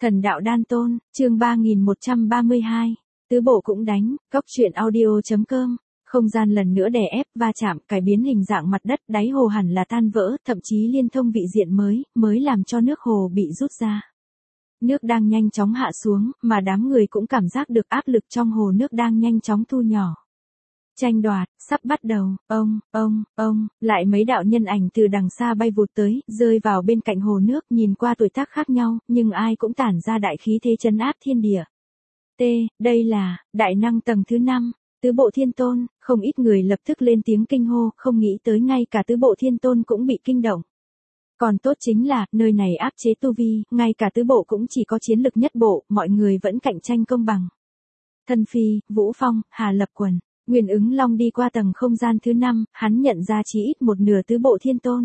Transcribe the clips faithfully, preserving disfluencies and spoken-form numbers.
Thần đạo đan tôn, chương ba nghìn một trăm ba mươi hai. Tứ bộ cũng đánh, góc truyện audio chấm com. Không gian lần nữa đè ép, va chạm, cải biến hình dạng mặt đất, đáy hồ hẳn là tan vỡ, thậm chí liên thông vị diện mới, mới làm cho nước hồ bị rút ra. Nước đang nhanh chóng hạ xuống, mà đám người cũng cảm giác được áp lực trong hồ nước đang nhanh chóng thu nhỏ. Tranh đoạt, sắp bắt đầu, ông, ông, ông, lại mấy đạo nhân ảnh từ đằng xa bay vụt tới, rơi vào bên cạnh hồ nước, nhìn qua tuổi tác khác nhau, nhưng ai cũng tản ra đại khí thế trấn áp thiên địa. T, đây là, đại năng tầng thứ năm, tứ bộ thiên tôn, không ít người lập tức lên tiếng kinh hô, không nghĩ tới ngay cả tứ bộ thiên tôn cũng bị kinh động. Còn tốt chính là, nơi này áp chế tu vi, ngay cả tứ bộ cũng chỉ có chiến lực nhất bộ, mọi người vẫn cạnh tranh công bằng. Thân Phi, Vũ Phong, Hà Lập Quần. Nguyên Ứng Long đi qua tầng không gian thứ năm, hắn nhận ra chí ít một nửa tứ bộ thiên tôn.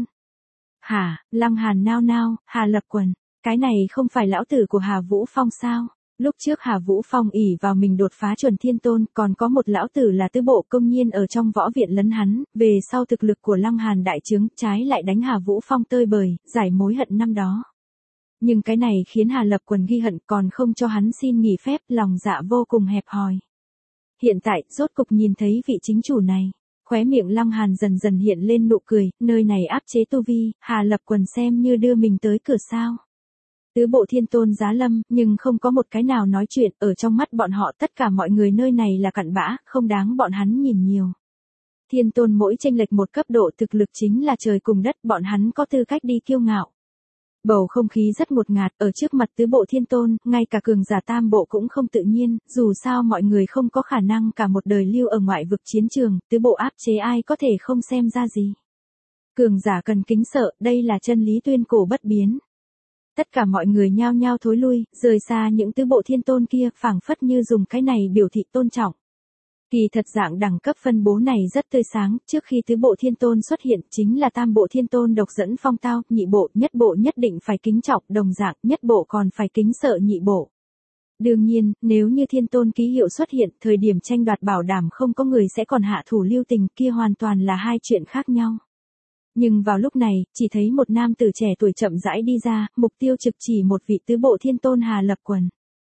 Hả, Lăng Hàn nao nao, Hà Lập Quần, cái này không phải lão tử của Hà Vũ Phong sao? Lúc trước Hà Vũ Phong ỷ vào mình đột phá chuẩn thiên tôn, còn có một lão tử là tứ bộ công nhiên ở trong võ viện lấn hắn, về sau thực lực của Lăng Hàn đại trướng, trái lại đánh Hà Vũ Phong tơi bời, giải mối hận năm đó. Nhưng cái này khiến Hà Lập Quần ghi hận, còn không cho hắn xin nghỉ phép, lòng dạ vô cùng hẹp hòi. Hiện tại, rốt cục nhìn thấy vị chính chủ này. Khóe miệng Lăng Hàn dần dần hiện lên nụ cười, nơi này áp chế tu vi, Hà Lập Quần xem như đưa mình tới cửa sao. Tứ bộ thiên tôn giá lâm, nhưng không có một cái nào nói chuyện, ở trong mắt bọn họ tất cả mọi người nơi này là cặn bã, không đáng bọn hắn nhìn nhiều. Thiên tôn mỗi chênh lệch một cấp độ thực lực chính là trời cùng đất, bọn hắn có tư cách đi kiêu ngạo. Bầu không khí rất ngột ngạt, ở trước mặt tứ bộ thiên tôn, ngay cả cường giả tam bộ cũng không tự nhiên, dù sao mọi người không có khả năng cả một đời lưu ở ngoại vực chiến trường, tứ bộ áp chế ai có thể không xem ra gì. Cường giả cần kính sợ, đây là chân lý tuyên cổ bất biến. Tất cả mọi người nhao nhao thối lui, rời xa những tứ bộ thiên tôn kia, phảng phất như dùng cái này biểu thị tôn trọng. Kỳ thật dạng đẳng cấp phân bố này rất tươi sáng, trước khi tứ bộ thiên tôn xuất hiện chính là tam bộ thiên tôn độc dẫn phong tao, nhị bộ, nhất bộ nhất định phải kính trọng, đồng dạng, nhất bộ còn phải kính sợ nhị bộ. Đương nhiên, nếu như thiên tôn ký hiệu xuất hiện, thời điểm tranh đoạt bảo đảm không có người sẽ còn hạ thủ lưu tình, kia hoàn toàn là hai chuyện khác nhau. Nhưng vào lúc này, chỉ thấy một nam tử trẻ tuổi chậm rãi đi ra, mục tiêu trực chỉ một vị tứ bộ thiên tôn Hà Lập Quần.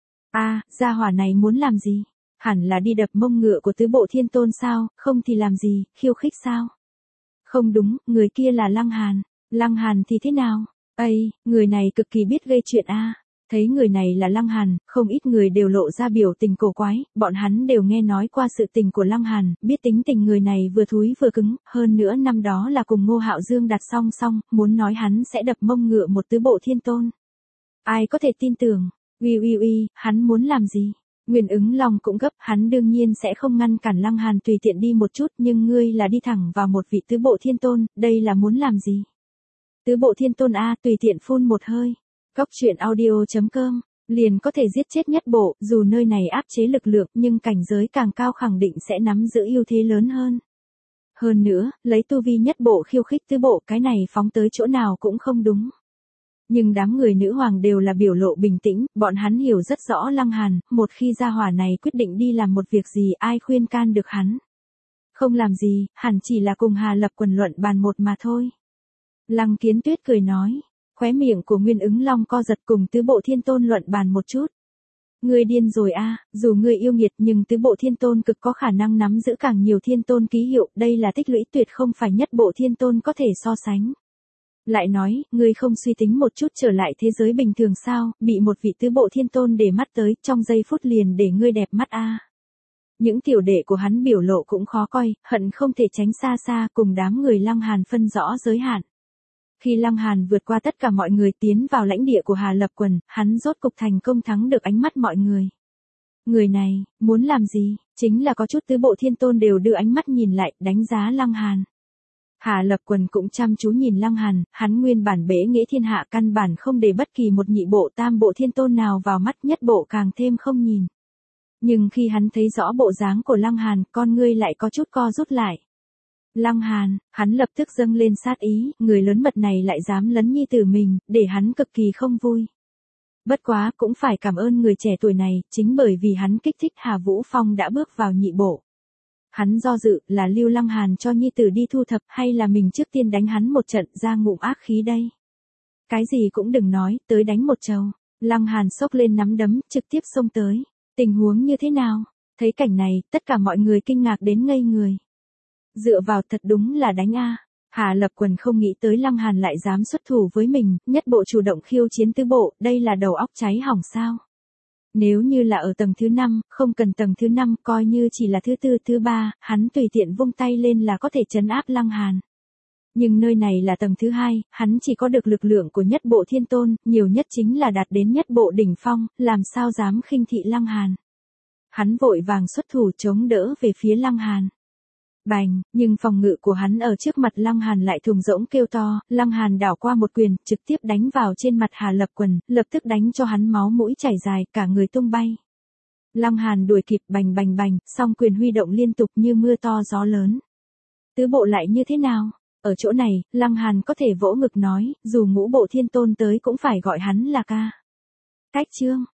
A, gia hỏa này muốn làm gì? Hẳn là đi đập mông ngựa của tứ bộ thiên tôn sao, không thì làm gì, khiêu khích sao? Không đúng, người kia là Lăng Hàn. Lăng Hàn thì thế nào? Ây, người này cực kỳ biết gây chuyện a. Thấy người này là Lăng Hàn, không ít người đều lộ ra biểu tình cổ quái, bọn hắn đều nghe nói qua sự tình của Lăng Hàn, biết tính tình người này vừa thúi vừa cứng, hơn nữa năm đó là cùng Ngô Hạo Dương đặt song song, muốn nói hắn sẽ đập mông ngựa một tứ bộ thiên tôn. Ai có thể tin tưởng? Uy uy uy, hắn muốn làm gì? Nguyên Ứng Long cũng gấp, hắn đương nhiên sẽ không ngăn cản Lăng Hàn tùy tiện đi một chút, nhưng ngươi là đi thẳng vào một vị tứ bộ thiên tôn, đây là muốn làm gì? Tứ bộ thiên tôn a, tùy tiện phun một hơi. Góc truyện audio chấm com, liền có thể giết chết nhất bộ, dù nơi này áp chế lực lượng, nhưng cảnh giới càng cao khẳng định sẽ nắm giữ ưu thế lớn hơn. Hơn nữa, lấy tu vi nhất bộ khiêu khích tứ bộ, cái này phóng tới chỗ nào cũng không đúng. Nhưng đám người nữ hoàng đều là biểu lộ bình tĩnh, bọn hắn hiểu rất rõ Lăng Hàn, một khi gia hỏa này quyết định đi làm một việc gì ai khuyên can được hắn. Không làm gì, hẳn chỉ là cùng Hà Lập Quần luận bàn một mà thôi. Lăng Kiến Tuyết cười nói, khóe miệng của Nguyên Ứng Long co giật, cùng tứ bộ thiên tôn luận bàn một chút. Ngươi điên rồi a, dù ngươi yêu nghiệt nhưng tứ bộ thiên tôn cực có khả năng nắm giữ càng nhiều thiên tôn ký hiệu, đây là tích lũy tuyệt không phải nhất bộ thiên tôn có thể so sánh. Lại nói, ngươi không suy tính một chút trở lại thế giới bình thường sao, bị một vị tứ bộ thiên tôn để mắt tới, trong giây phút liền để ngươi đẹp mắt a. Những tiểu đệ của hắn biểu lộ cũng khó coi, hận không thể tránh xa xa, cùng đám người Lăng Hàn phân rõ giới hạn. Khi Lăng Hàn vượt qua tất cả mọi người tiến vào lãnh địa của Hà Lập Quần, hắn rốt cục thành công thắng được ánh mắt mọi người. Người này, muốn làm gì, chính là có chút tứ bộ thiên tôn đều đưa ánh mắt nhìn lại, đánh giá Lăng Hàn. Hà Lập Quần cũng chăm chú nhìn Lăng Hàn, hắn nguyên bản bế nghĩa thiên hạ căn bản không để bất kỳ một nhị bộ tam bộ thiên tôn nào vào mắt, nhất bộ càng thêm không nhìn. Nhưng khi hắn thấy rõ bộ dáng của Lăng Hàn, con ngươi lại có chút co rút lại. Lăng Hàn, hắn lập tức dâng lên sát ý, người lớn mật này lại dám lấn nhi tử mình, để hắn cực kỳ không vui. Bất quá, cũng phải cảm ơn người trẻ tuổi này, chính bởi vì hắn kích thích Hà Vũ Phong đã bước vào nhị bộ. Hắn do dự là lưu Lăng Hàn cho nhi tử đi thu thập hay là mình trước tiên đánh hắn một trận ra ngụm ác khí đây. Cái gì cũng đừng nói, tới đánh một trầu. Lăng Hàn xốc lên nắm đấm, trực tiếp xông tới. Tình huống như thế nào? Thấy cảnh này, tất cả mọi người kinh ngạc đến ngây người. Dựa vào thật đúng là đánh a. Hà Lập Quần không nghĩ tới Lăng Hàn lại dám xuất thủ với mình, nhất bộ chủ động khiêu chiến tứ bộ, đây là đầu óc cháy hỏng sao? Nếu như là ở tầng thứ năm, không cần tầng thứ năm, coi như chỉ là thứ tư, thứ ba, hắn tùy tiện vung tay lên là có thể trấn áp Lăng Hàn. Nhưng nơi này là tầng thứ hai, hắn chỉ có được lực lượng của nhất bộ thiên tôn, nhiều nhất chính là đạt đến nhất bộ đỉnh phong, làm sao dám khinh thị Lăng Hàn. Hắn vội vàng xuất thủ chống đỡ về phía Lăng Hàn. Bành, nhưng phòng ngự của hắn ở trước mặt Lăng Hàn lại thùng rỗng kêu to, Lăng Hàn đảo qua một quyền, trực tiếp đánh vào trên mặt Hà Lập Quần, lập tức đánh cho hắn máu mũi chảy dài, cả người tung bay. Lăng Hàn đuổi kịp bành bành bành, song quyền huy động liên tục như mưa to gió lớn. Tứ bộ lại như thế nào? Ở chỗ này, Lăng Hàn có thể vỗ ngực nói, dù ngũ bộ thiên tôn tới cũng phải gọi hắn là ca. Cách chương.